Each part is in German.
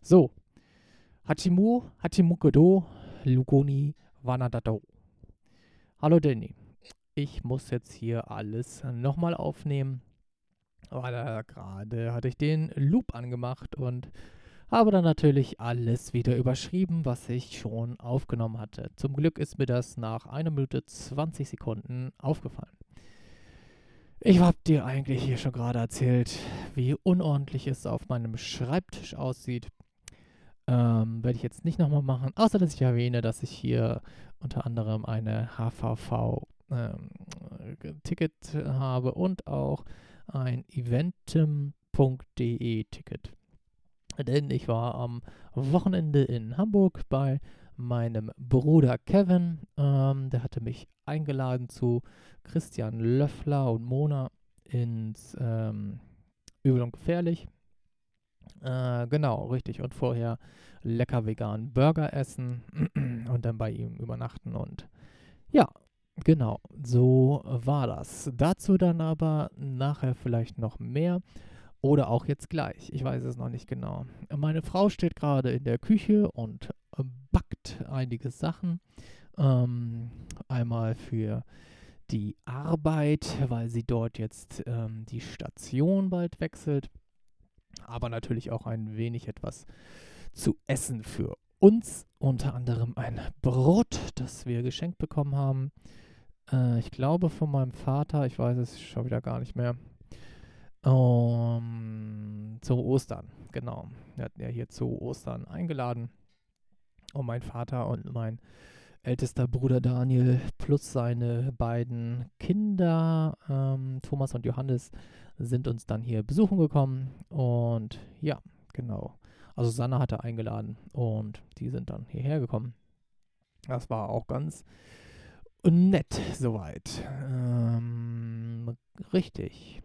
So, Hachimu, Hachimukedo, Lugoni, Wanadado. Hallo Danny. Ich muss jetzt hier alles nochmal aufnehmen, weil gerade hatte ich den Loop angemacht und habe dann natürlich alles wieder überschrieben, was ich schon aufgenommen hatte. Zum Glück ist mir das nach 1 Minute 20 Sekunden aufgefallen. Ich habe dir eigentlich hier schon gerade erzählt, wie unordentlich es auf meinem Schreibtisch aussieht. Werde ich jetzt nicht nochmal machen, außer dass ich erwähne, dass ich hier unter anderem eine HVV-Ticket habe und auch ein eventim.de-Ticket. Denn ich war am Wochenende in Hamburg bei meinem Bruder Kevin. Der hatte mich eingeladen zu Christian Löffler und Mona ins Übel und Gefährlich. Genau, richtig. Und vorher lecker veganen Burger essen und dann bei ihm übernachten. Und ja, genau, so war das. Dazu dann aber nachher vielleicht noch mehr oder auch jetzt gleich. Ich weiß es noch nicht genau. Meine Frau steht gerade in der Küche und backt einige Sachen. Einmal für die Arbeit, weil sie dort jetzt die Station bald wechselt. Aber natürlich auch ein wenig etwas zu essen für uns. Unter anderem ein Brot, das wir geschenkt bekommen haben. Ich glaube von meinem Vater, ich weiß es schon wieder gar nicht mehr. Zu Ostern, genau. Wir hatten ja hier zu Ostern eingeladen. Und mein Vater und mein ältester Bruder Daniel plus seine beiden Kinder, Thomas und Johannes, sind uns dann hier besuchen gekommen. Und ja, genau. Also Sanna hatte eingeladen und die sind dann hierher gekommen. Das war auch ganz nett soweit. Richtig.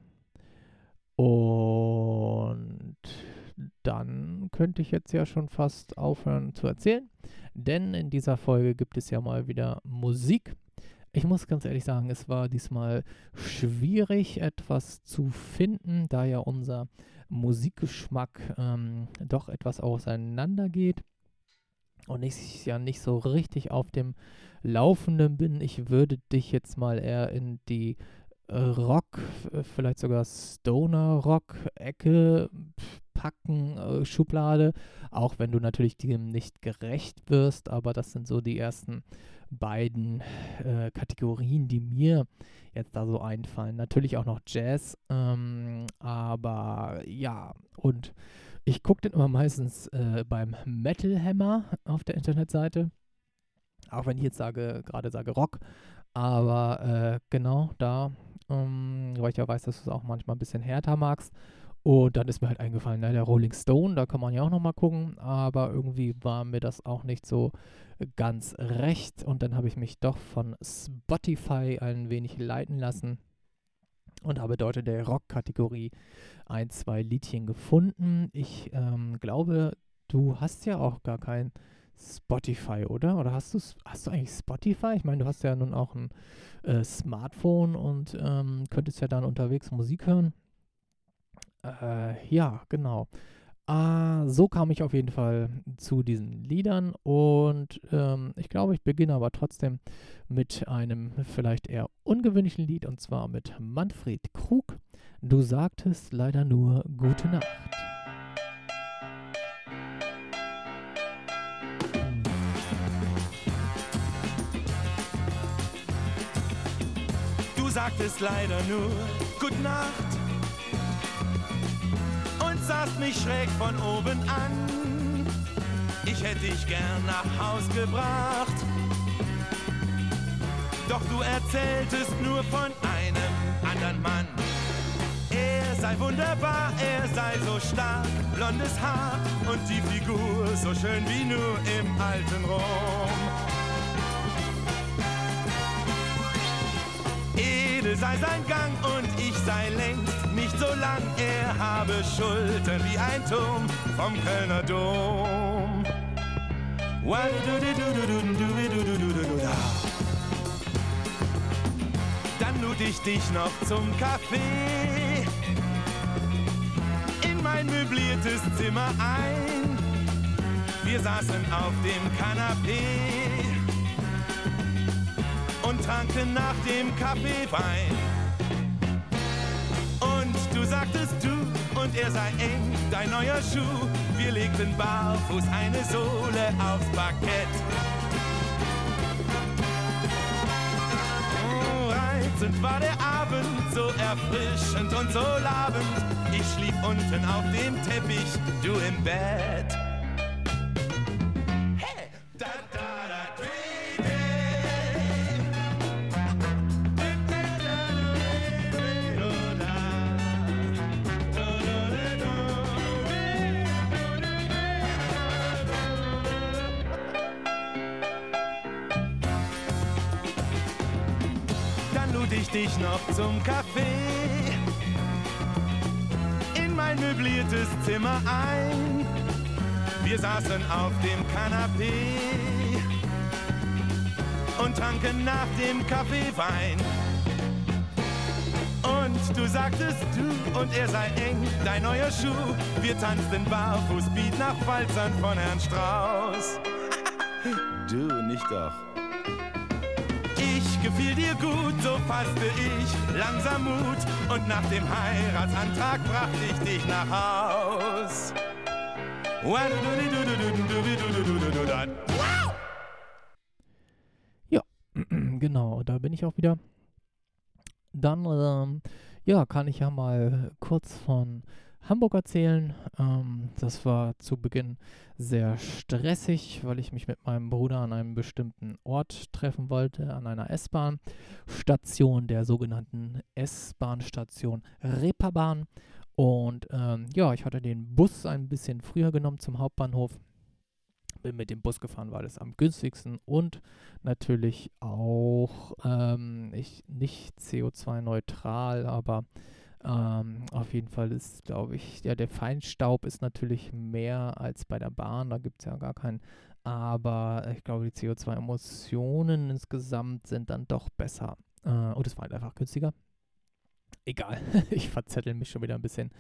Und dann könnte ich jetzt ja schon fast aufhören zu erzählen, denn in dieser Folge gibt es ja mal wieder Musik. Ich muss ganz ehrlich sagen, es war diesmal schwierig, etwas zu finden, da ja unser Musikgeschmack doch etwas auseinandergeht und ich ja nicht so richtig auf dem Laufenden bin. Ich würde dich jetzt mal eher in die Rock, vielleicht sogar Stoner-Rock-Ecke packen, Schublade, auch wenn du natürlich dem nicht gerecht wirst, aber das sind so die ersten beiden Kategorien, die mir jetzt da so einfallen. Natürlich auch noch Jazz, aber ja, und ich gucke den immer meistens beim Metal Hammer auf der Internetseite, auch wenn ich jetzt gerade sage Rock, aber genau da, weil ich ja weiß, dass du es auch manchmal ein bisschen härter magst. Und dann ist mir halt eingefallen, der Rolling Stone, da kann man ja auch nochmal gucken, aber irgendwie war mir das auch nicht so ganz recht. Und dann habe ich mich doch von Spotify ein wenig leiten lassen und habe dort in der Rock-Kategorie 2 Liedchen gefunden. Ich glaube, du hast ja auch gar kein Spotify, oder? Oder hast du eigentlich Spotify? Ich meine, du hast ja nun auch ein Smartphone und könntest ja dann unterwegs Musik hören. Ja, genau. So kam ich auf jeden Fall zu diesen Liedern und ich glaube, ich beginne aber trotzdem mit einem vielleicht eher ungewöhnlichen Lied und zwar mit Manfred Krug. Du sagtest leider nur Gute Nacht. Du sagtest leider nur Gute Nacht und sahst mich schräg von oben an. Ich hätte dich gern nach Haus gebracht, doch du erzähltest nur von einem anderen Mann. Er sei wunderbar, er sei so stark, blondes Haar und die Figur so schön wie nur im alten Rom. Edel sei sein Gang und ich sei längst nicht so lang. Er habe Schultern wie ein Turm vom Kölner Dom. Dann lud ich dich noch zum Kaffee in mein möbliertes Zimmer ein. Wir saßen auf dem Kanapee und tranken nach dem Kaffee Wein. Und du sagtest du und er sei eng, dein neuer Schuh. Wir legten barfuß eine Sohle aufs Parkett. Reizend war der Abend, so erfrischend und so labend. Ich schlief unten auf dem Teppich, du im Bett. Hey! Da, da, da, Dann lud ich dich noch zum Café in mein möbliertes Zimmer ein. Wir saßen auf dem Kanapee und tranken nach dem Kaffee Wein. Und du sagtest du und er sei eng, dein neuer Schuh. Wir tanzten barfuß Beat nach Walzern von Herrn Strauß. Du nicht doch. Ich gefiel dir gut, so fasste ich langsam Mut. Und nach dem Heiratsantrag brachte ich dich nach Haus. Ja, genau, da bin ich auch wieder. Dann, ja, kann ich ja mal kurz von Hamburg erzählen. Das war zu Beginn sehr stressig, weil ich mich mit meinem Bruder an einem bestimmten Ort treffen wollte, an einer S-Bahn-Station, der sogenannten S-Bahn-Station Reeperbahn. Und ja, ich hatte den Bus ein bisschen früher genommen zum Hauptbahnhof. Bin mit dem Bus gefahren, war das am günstigsten und natürlich auch nicht CO2-neutral, aber auf jeden Fall ist, glaube ich, ja, der Feinstaub ist natürlich mehr als bei der Bahn, da gibt es ja gar keinen, aber ich glaube, die CO2-Emissionen insgesamt sind dann doch besser und es war halt einfach günstiger. Egal, ich verzettel mich schon wieder ein bisschen.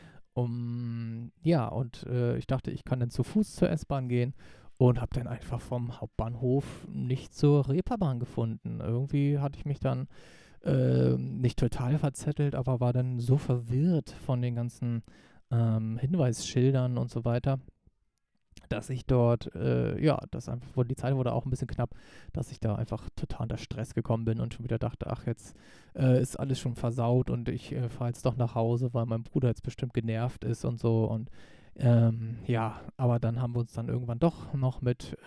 Ja, und ich dachte, ich kann dann zu Fuß zur S-Bahn gehen und habe dann einfach vom Hauptbahnhof nicht zur Reeperbahn gefunden. Irgendwie hatte ich mich dann nicht total verzettelt, aber war dann so verwirrt von den ganzen Hinweisschildern und so weiter, dass ich dort, ja, das einfach, die Zeit wurde auch ein bisschen knapp, dass ich da einfach total unter Stress gekommen bin und schon wieder dachte, ach, jetzt ist alles schon versaut und ich fahre jetzt doch nach Hause, weil mein Bruder jetzt bestimmt genervt ist und so und ja, aber dann haben wir uns dann irgendwann doch noch mit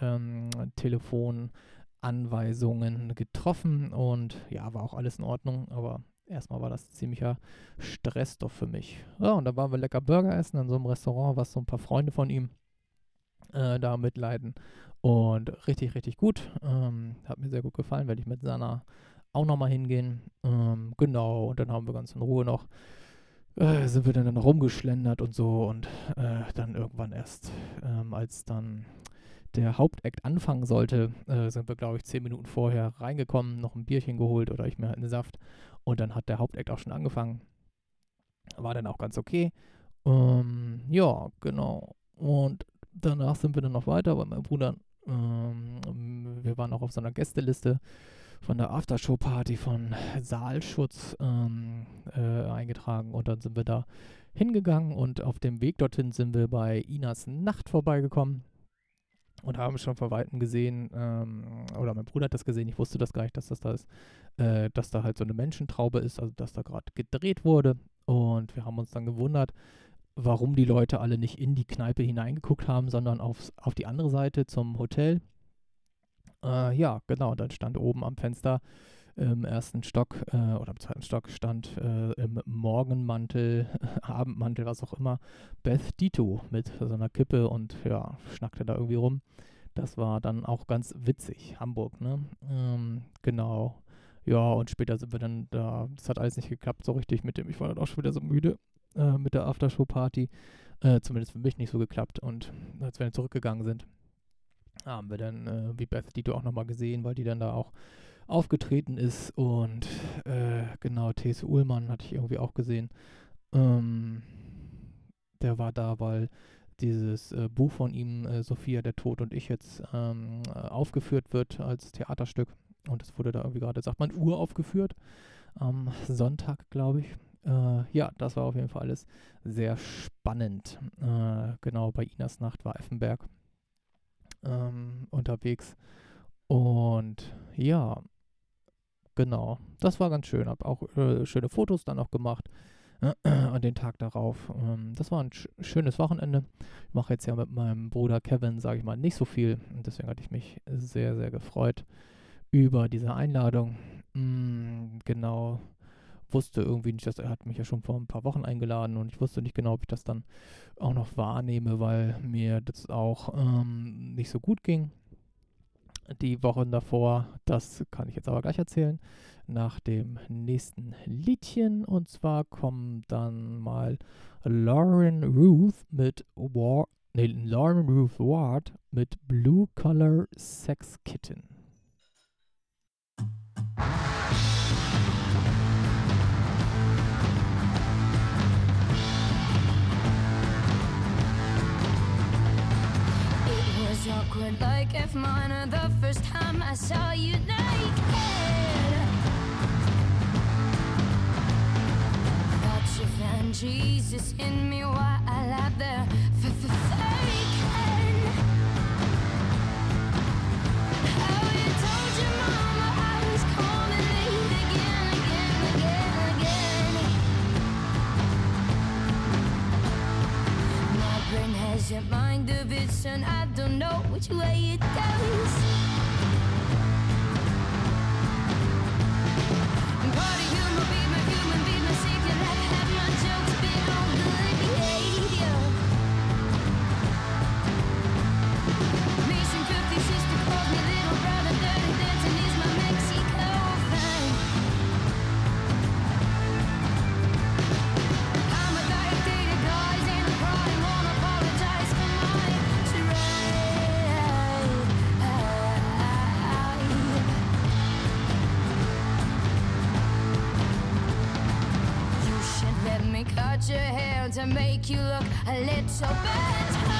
Telefonanweisungen getroffen und ja, war auch alles in Ordnung, aber erstmal war das ziemlicher Stressstoff für mich. Ja, und dann waren wir lecker Burger essen in so einem Restaurant, was so ein paar Freunde von ihm da mitleiden und richtig, richtig gut. Hat mir sehr gut gefallen, werde ich mit Sana auch nochmal hingehen. Genau, und dann haben wir ganz in Ruhe noch, sind wir dann rumgeschlendert und so und dann irgendwann erst, als dann der Hauptakt anfangen sollte, sind wir, glaube ich, 10 Minuten vorher reingekommen, noch ein Bierchen geholt oder ich mir halt einen Saft und dann hat der Hauptakt auch schon angefangen. War dann auch ganz okay. Ja, genau. Und danach sind wir dann noch weiter, weil mein Bruder, wir waren auch auf so einer Gästeliste von der Aftershow-Party von Saalschutz eingetragen und dann sind wir da hingegangen und auf dem Weg dorthin sind wir bei Inas Nacht vorbeigekommen und haben schon vor Weitem gesehen, oder mein Bruder hat das gesehen, ich wusste das gar nicht, dass das da ist, dass da halt so eine Menschentraube ist, also dass da gerade gedreht wurde und wir haben uns dann gewundert, warum die Leute alle nicht in die Kneipe hineingeguckt haben, sondern auf die andere Seite zum Hotel. Ja, genau, dann stand oben am Fenster im ersten Stock oder im zweiten Stock stand im Morgenmantel, Abendmantel, was auch immer, Beth Dito mit so einer Kippe und ja, schnackte da irgendwie rum. Das war dann auch ganz witzig, Hamburg, ne? Genau. Ja, und später sind wir dann da, das hat alles nicht geklappt so richtig mit dem, ich war dann auch schon wieder so müde mit der Aftershow-Party, zumindest für mich nicht so geklappt und als wir dann zurückgegangen sind, haben wir dann wie Beth Dito auch nochmal gesehen, weil die dann da auch aufgetreten ist und genau, T.S. Ullmann hatte ich irgendwie auch gesehen, der war da, weil dieses Buch von ihm, Sophia, der Tod und ich, jetzt aufgeführt wird als Theaterstück. Und es wurde da irgendwie gerade, sagt man, uraufgeführt. Am Sonntag, glaube ich. Ja, das war auf jeden Fall alles sehr spannend. Genau, bei Inas Nacht war Effenberg unterwegs. Und ja, genau, das war ganz schön. Hab auch schöne Fotos dann auch gemacht an den Tag darauf. Das war ein schönes Wochenende. Ich mache jetzt ja mit meinem Bruder Kevin, sage ich mal, nicht so viel. Und deswegen hatte ich mich sehr, sehr gefreut über diese Einladung. Genau, wusste irgendwie nicht, er hat mich ja schon vor ein paar Wochen eingeladen und ich wusste nicht genau, ob ich das dann auch noch wahrnehme, weil mir das auch nicht so gut ging. Die Wochen davor, das kann ich jetzt aber gleich erzählen, nach dem nächsten Liedchen. Und zwar kommen dann mal Lauren Ruth Ward mit Blue Collar Sex Kitten. Awkward like F minor the first time I saw you naked. Thought you found Jesus in me while I lay there faking. How you told your mama I was calling late again. My brain has a mind of its own. I don't know which way it goes. Part of humor, be my human, be my secret life. Have my jokes been on good behavior? Mission 50 sister calls me little brother. Dirty dancing is my Mexico thing. I'm a diet dated guys and I'm crying, won't apologize for my You should let me cut your hair to make you look a little better.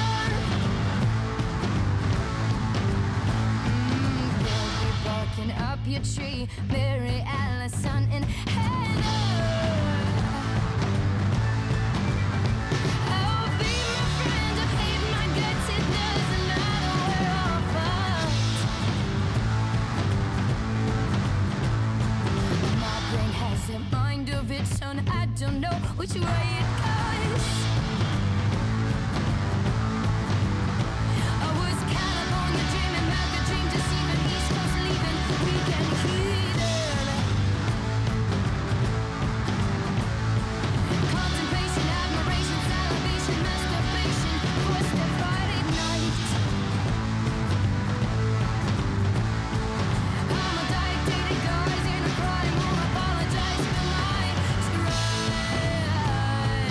They'll be barking up your tree, Mary Allison and Heather. Oh, be my friend or hate my guts, it doesn't matter, we're all fucked. My brain has a mind of its own, I don't know which way it goes. I was California dreaming about the dream to see the East Coast leaving weekend heathen. Contemplation, admiration, salivation, masturbation, forced a Friday night. I'm a diet dated guys and I'm crying, won't apologize for my try.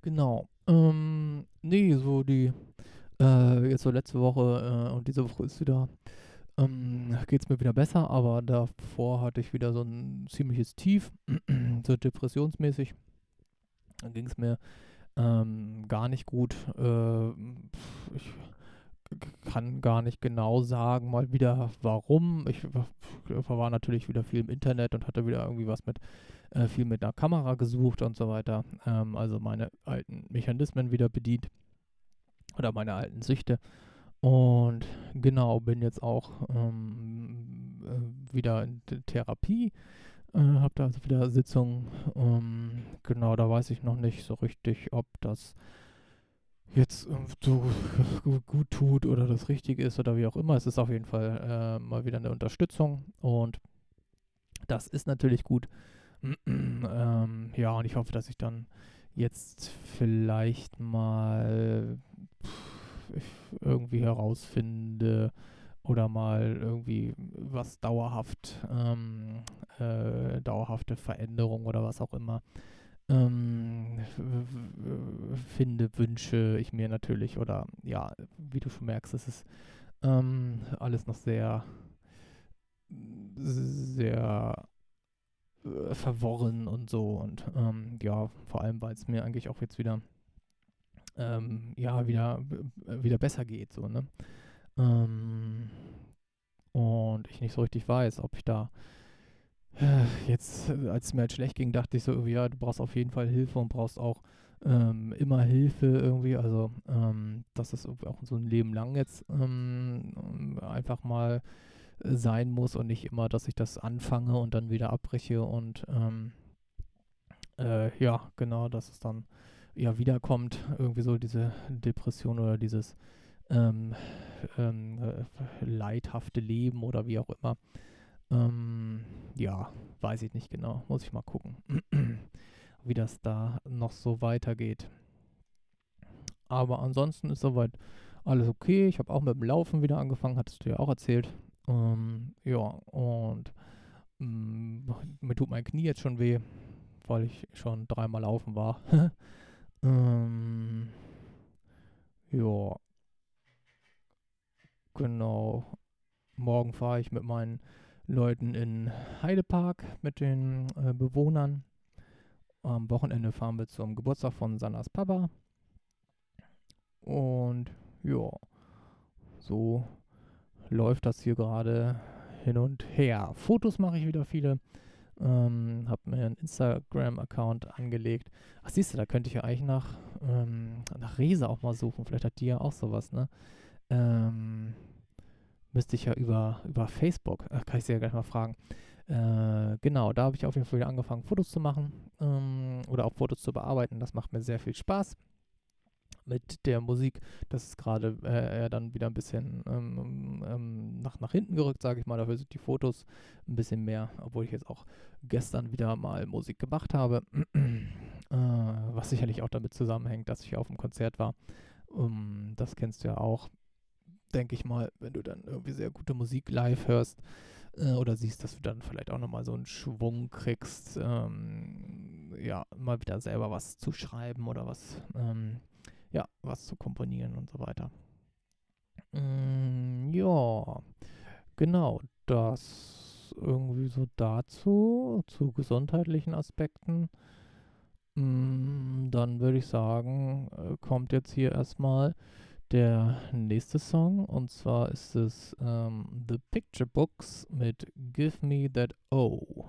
Genau. Nee, so die, jetzt so letzte Woche und diese Woche ist wieder, geht es mir wieder besser, aber davor hatte ich wieder so ein ziemliches Tief, so depressionsmäßig. Dann ging es mir gar nicht gut. Ich kann gar nicht genau sagen, mal wieder warum. Ich war natürlich wieder viel im Internet und hatte wieder irgendwie was mit viel mit einer Kamera gesucht und so weiter. Also meine alten Mechanismen wieder bedient oder meine alten Süchte. Und genau, bin jetzt auch wieder in Therapie. Habe da also wieder Sitzungen. Genau, da weiß ich noch nicht so richtig, ob das jetzt so gut tut oder das Richtige ist oder wie auch immer. Es ist auf jeden Fall mal wieder eine Unterstützung und das ist natürlich gut. Ja, und ich hoffe, dass ich dann jetzt vielleicht mal irgendwie herausfinde oder mal irgendwie was dauerhafte Veränderung oder was auch immer finde, wünsche ich mir natürlich. Oder ja, wie du schon merkst, es ist alles noch sehr verworren und so. Und ja, vor allem, weil es mir eigentlich auch jetzt wieder wieder besser geht, so, ne? Und ich nicht so richtig weiß, ob ich da jetzt, als es mir halt schlecht ging, dachte ich so, ja, du brauchst auf jeden Fall Hilfe und brauchst auch immer Hilfe irgendwie. Also, dass es auch so ein Leben lang jetzt einfach mal sein muss und nicht immer, dass ich das anfange und dann wieder abbreche und ja, genau, dass es dann ja wiederkommt, irgendwie so diese Depression oder dieses leidhafte Leben oder wie auch immer. Ja, weiß ich nicht genau. Muss ich mal gucken, wie das da noch so weitergeht. Aber ansonsten ist soweit alles okay. Ich habe auch mit dem Laufen wieder angefangen, hattest du ja auch erzählt. Ja, und mir tut mein Knie jetzt schon weh, weil ich schon 3-mal laufen war. Ja, genau. Morgen fahre ich mit meinen Leuten in Heidepark mit den Bewohnern. Am Wochenende fahren wir zum Geburtstag von Sannas Papa. Und ja, so läuft das hier gerade hin und her. Fotos mache ich wieder viele. Habe mir einen Instagram-Account angelegt. Ach, siehst du, da könnte ich ja eigentlich nach Resa auch mal suchen. Vielleicht hat die ja auch sowas, ne? Müsste ich ja über Facebook, kann ich sie ja gleich mal fragen. Genau, da habe ich auf jeden Fall wieder angefangen, Fotos zu machen oder auch Fotos zu bearbeiten. Das macht mir sehr viel Spaß. Mit der Musik, das ist gerade dann wieder ein bisschen nach hinten gerückt, sage ich mal. Dafür sind die Fotos ein bisschen mehr, obwohl ich jetzt auch gestern wieder mal Musik gemacht habe, was sicherlich auch damit zusammenhängt, dass ich auf dem Konzert war. Das kennst du ja auch, denke ich mal, wenn du dann irgendwie sehr gute Musik live hörst oder siehst, dass du dann vielleicht auch nochmal so einen Schwung kriegst, ja, mal wieder selber was zu schreiben oder was zu komponieren und so weiter. Ja, genau, das irgendwie so dazu, zu gesundheitlichen Aspekten. Dann würde ich sagen, kommt jetzt hier erstmal der nächste Song und zwar ist es The Picture Books mit Give Me That O.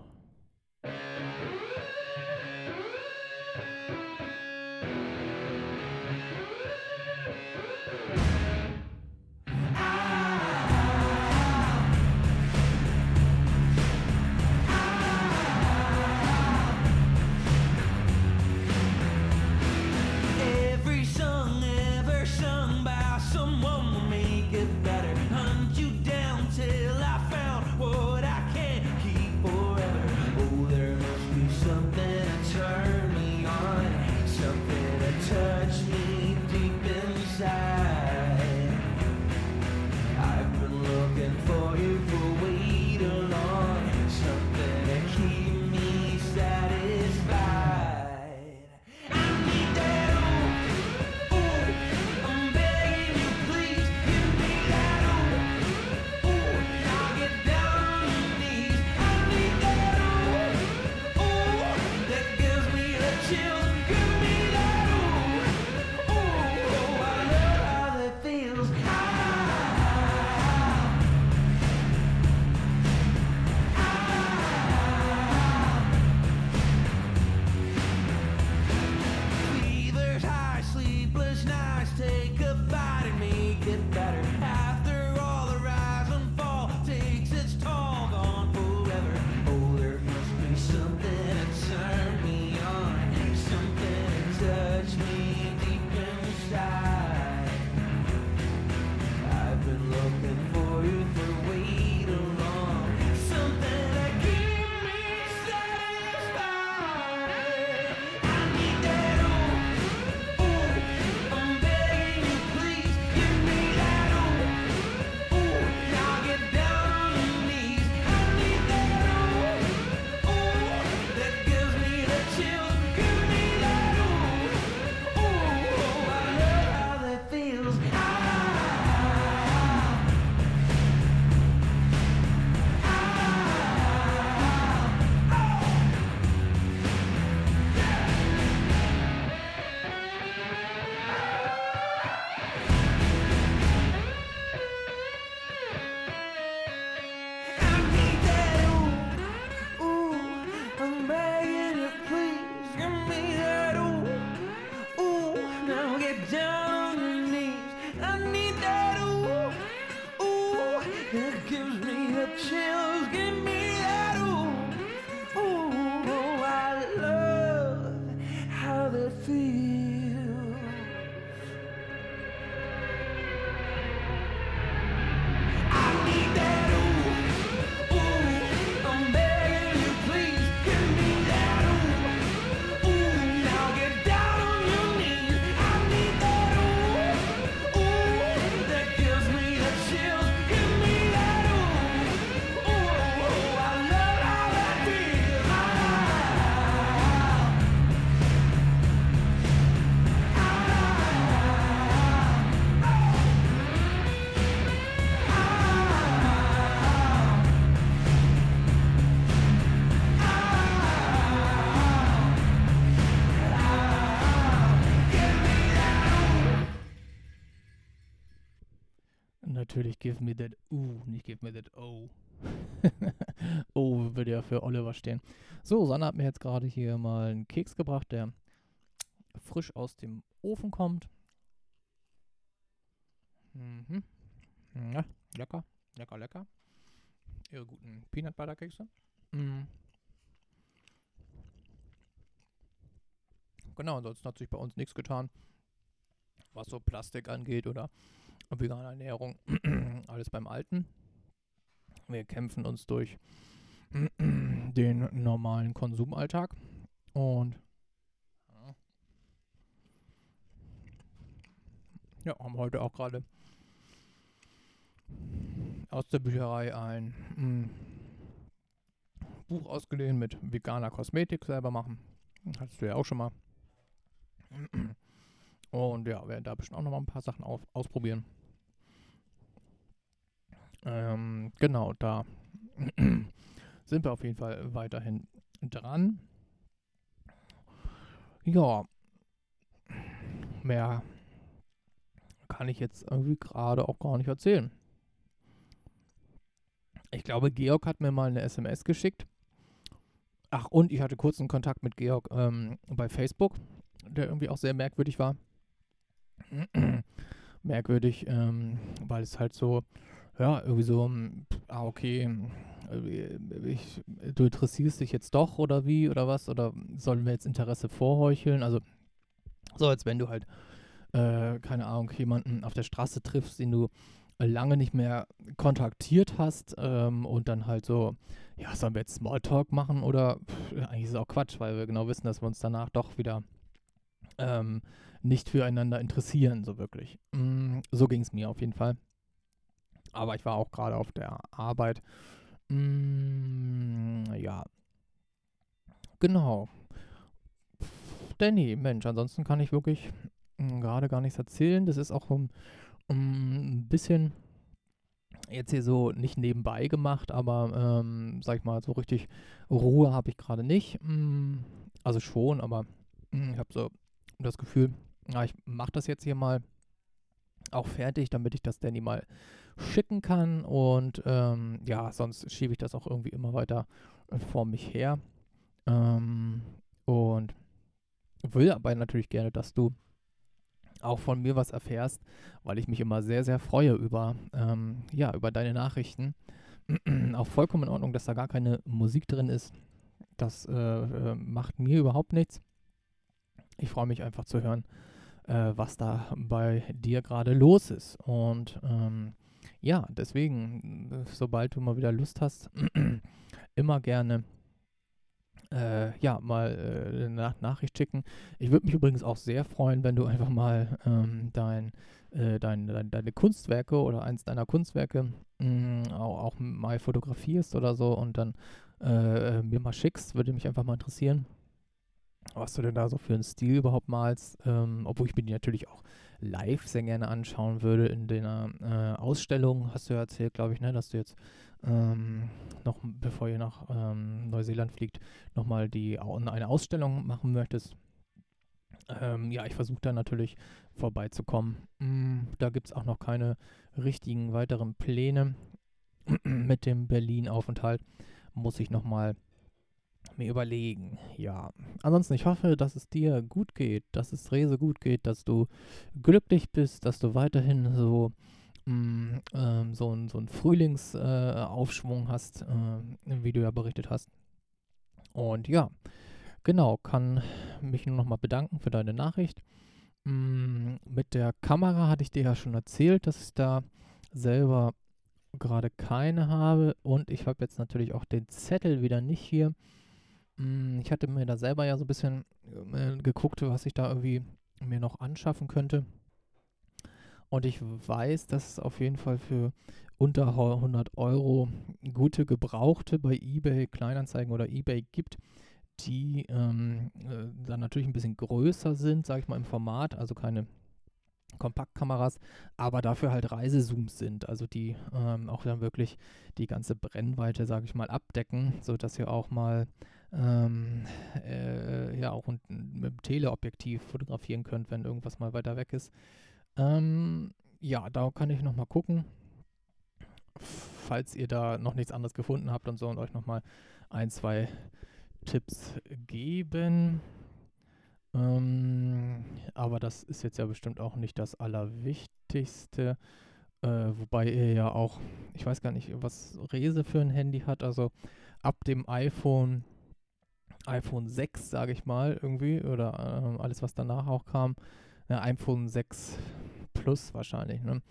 Forever natürlich give me that nicht give me that würde ja für Oliver stehen. So, Sanna hat mir jetzt gerade hier mal einen Keks gebracht, der frisch aus dem Ofen kommt. Mhm. Ja, lecker, lecker, lecker. Ihre guten Peanut Butter Kekse. Mhm. Genau, ansonsten hat sich bei uns nichts getan, was so Plastik angeht oder vegane Ernährung. Alles beim Alten. Wir kämpfen uns durch den normalen Konsumalltag und ja, haben heute auch gerade aus der Bücherei ein Buch ausgeliehen mit veganer Kosmetik selber machen. Hattest du ja auch schon mal. Und ja, werden da bestimmt auch nochmal ein paar Sachen ausprobieren. Genau, da sind wir auf jeden Fall weiterhin dran. Ja, mehr kann ich jetzt irgendwie gerade auch gar nicht erzählen. Ich glaube, Georg hat mir mal eine SMS geschickt. Ach, und ich hatte kurzen Kontakt mit Georg bei Facebook, der irgendwie auch sehr merkwürdig war. Merkwürdig, weil es halt so, ja, irgendwie so, okay, du interessierst dich jetzt doch oder wie oder was? Oder sollen wir jetzt Interesse vorheucheln? Also, so als wenn du halt, keine Ahnung, jemanden auf der Straße triffst, den du lange nicht mehr kontaktiert hast und dann halt so, ja, sollen wir jetzt Smalltalk machen oder eigentlich ist es auch Quatsch, weil wir genau wissen, dass wir uns danach doch wieder nicht füreinander interessieren, so wirklich. So ging es mir auf jeden Fall. Aber ich war auch gerade auf der Arbeit. Ja, genau. Danny, Mensch, ansonsten kann ich wirklich gerade gar nichts erzählen. Das ist auch ein bisschen jetzt hier so nicht nebenbei gemacht, aber sag ich mal, so richtig Ruhe habe ich gerade nicht. Also schon, aber ich habe so das Gefühl, ja, ich mache das jetzt hier mal auch fertig, damit ich das Danny mal schicken kann und ja, sonst schiebe ich das auch irgendwie immer weiter vor mich her und will aber natürlich gerne, dass du auch von mir was erfährst, weil ich mich immer sehr, sehr freue über, ja, über deine Nachrichten. Auch vollkommen in Ordnung, dass da gar keine Musik drin ist. Das macht mir überhaupt nichts. Ich freue mich einfach zu hören, was da bei dir gerade los ist. Und ja, deswegen, sobald du mal wieder Lust hast, immer gerne ja, mal eine Nachricht schicken. Ich würde mich übrigens auch sehr freuen, wenn du einfach mal deine Kunstwerke oder eins deiner Kunstwerke auch mal fotografierst oder so und dann mir mal schickst. Würde mich einfach mal interessieren, was du denn da so für einen Stil überhaupt malst. Obwohl ich mir die natürlich auch live sehr gerne anschauen würde in der Ausstellung. Hast du ja erzählt, glaube ich, ne, dass du jetzt noch, bevor ihr nach Neuseeland fliegt, nochmal eine Ausstellung machen möchtest. Ja, ich versuche da natürlich vorbeizukommen. Da gibt es auch noch keine richtigen weiteren Pläne mit dem Berlin-Aufenthalt. Muss ich nochmal mir überlegen. Ja, ansonsten, ich hoffe, dass es dir gut geht, dass es Rese gut geht, dass du glücklich bist, dass du weiterhin so so einen Frühlingsaufschwung hast, wie du ja berichtet hast. Und ja, genau, kann mich nur nochmal bedanken für deine Nachricht. Mit der Kamera hatte ich dir ja schon erzählt, dass ich da selber gerade keine habe. Und ich habe jetzt natürlich auch den Zettel wieder nicht hier. Ich hatte mir da selber ja so ein bisschen geguckt, was ich da irgendwie mir noch anschaffen könnte. Und ich weiß, dass es auf jeden Fall für unter 100 Euro gute Gebrauchte bei eBay Kleinanzeigen oder eBay gibt, die dann natürlich ein bisschen größer sind, sage ich mal, im Format, also keine Kompaktkameras, aber dafür halt Reisezooms sind, also die auch dann wirklich die ganze Brennweite, sage ich mal, abdecken, sodass ihr auch mal ja auch mit dem Teleobjektiv fotografieren könnt, wenn irgendwas mal weiter weg ist. Ja, da kann ich nochmal gucken, falls ihr da noch nichts anderes gefunden habt und so und euch nochmal 1, 2 Tipps geben. Aber das ist jetzt ja bestimmt auch nicht das Allerwichtigste. Wobei ihr ja auch, ich weiß gar nicht, was Rese für ein Handy hat. Also ab dem iPhone 6, sage ich mal, irgendwie, oder alles, was danach auch kam, iPhone 6 Plus wahrscheinlich, ne?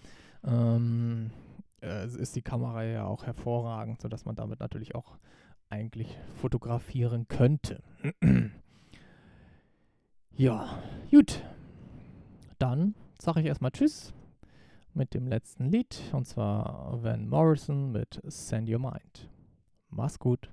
Ist die Kamera ja auch hervorragend, sodass man damit natürlich auch eigentlich fotografieren könnte. Ja, gut. Dann sage ich erstmal Tschüss mit dem letzten Lied, und zwar Van Morrison mit Send Your Mind. Mach's gut.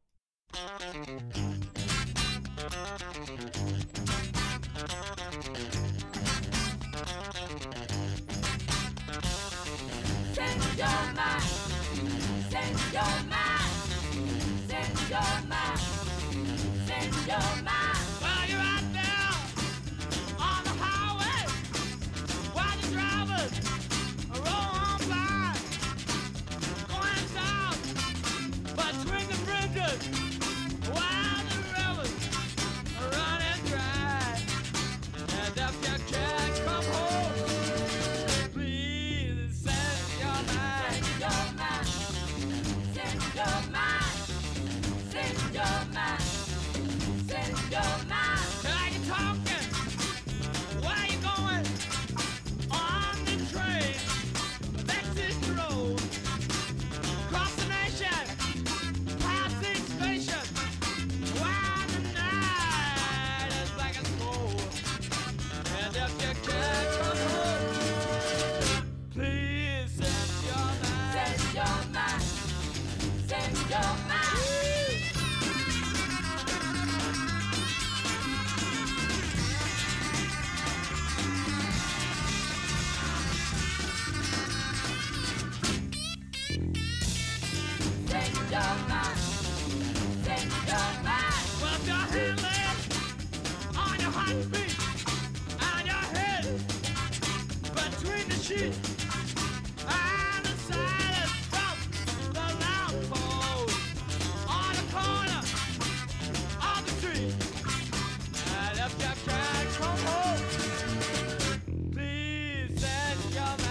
Send your mind, send your mind, send your mind, send your mind. Well, you're out there on the highway while the drivers roll on by, going south between the bridges while the rivers are running dry. And if you can't come home, please send your mind. Send your mind, send your mind, send your mind. Are you talking? Where you going? On the train, that's this road. Cross the nation, past each station. While the night is black as coal. And if you can't come home, please send your mind. Send your mind, send your mind. Send your mind, send your mind. Well, if your hand lays on your heartbeat and your head between the sheets and the silence from the lamppost on the corner of the street, and if you can't come home, please send your mind.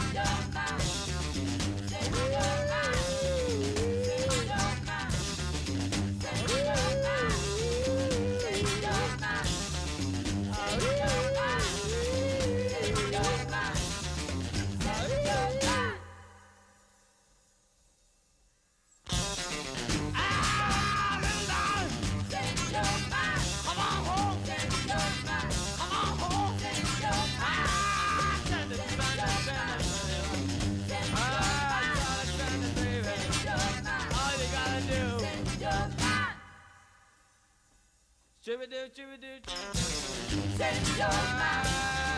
Send your mind, send your mind, send your mind, send your mind, send your mind, send your mind, send your mind, send your mind. Ah, little darling, Send your mind, come on home, send your mind, come on home. send your mind, Ah, send it, send it, send it. send Ah, gotta send it, baby. your mind, All you gotta do. send your mind, Shibby-doo, shibby-doo, send your mind. ah,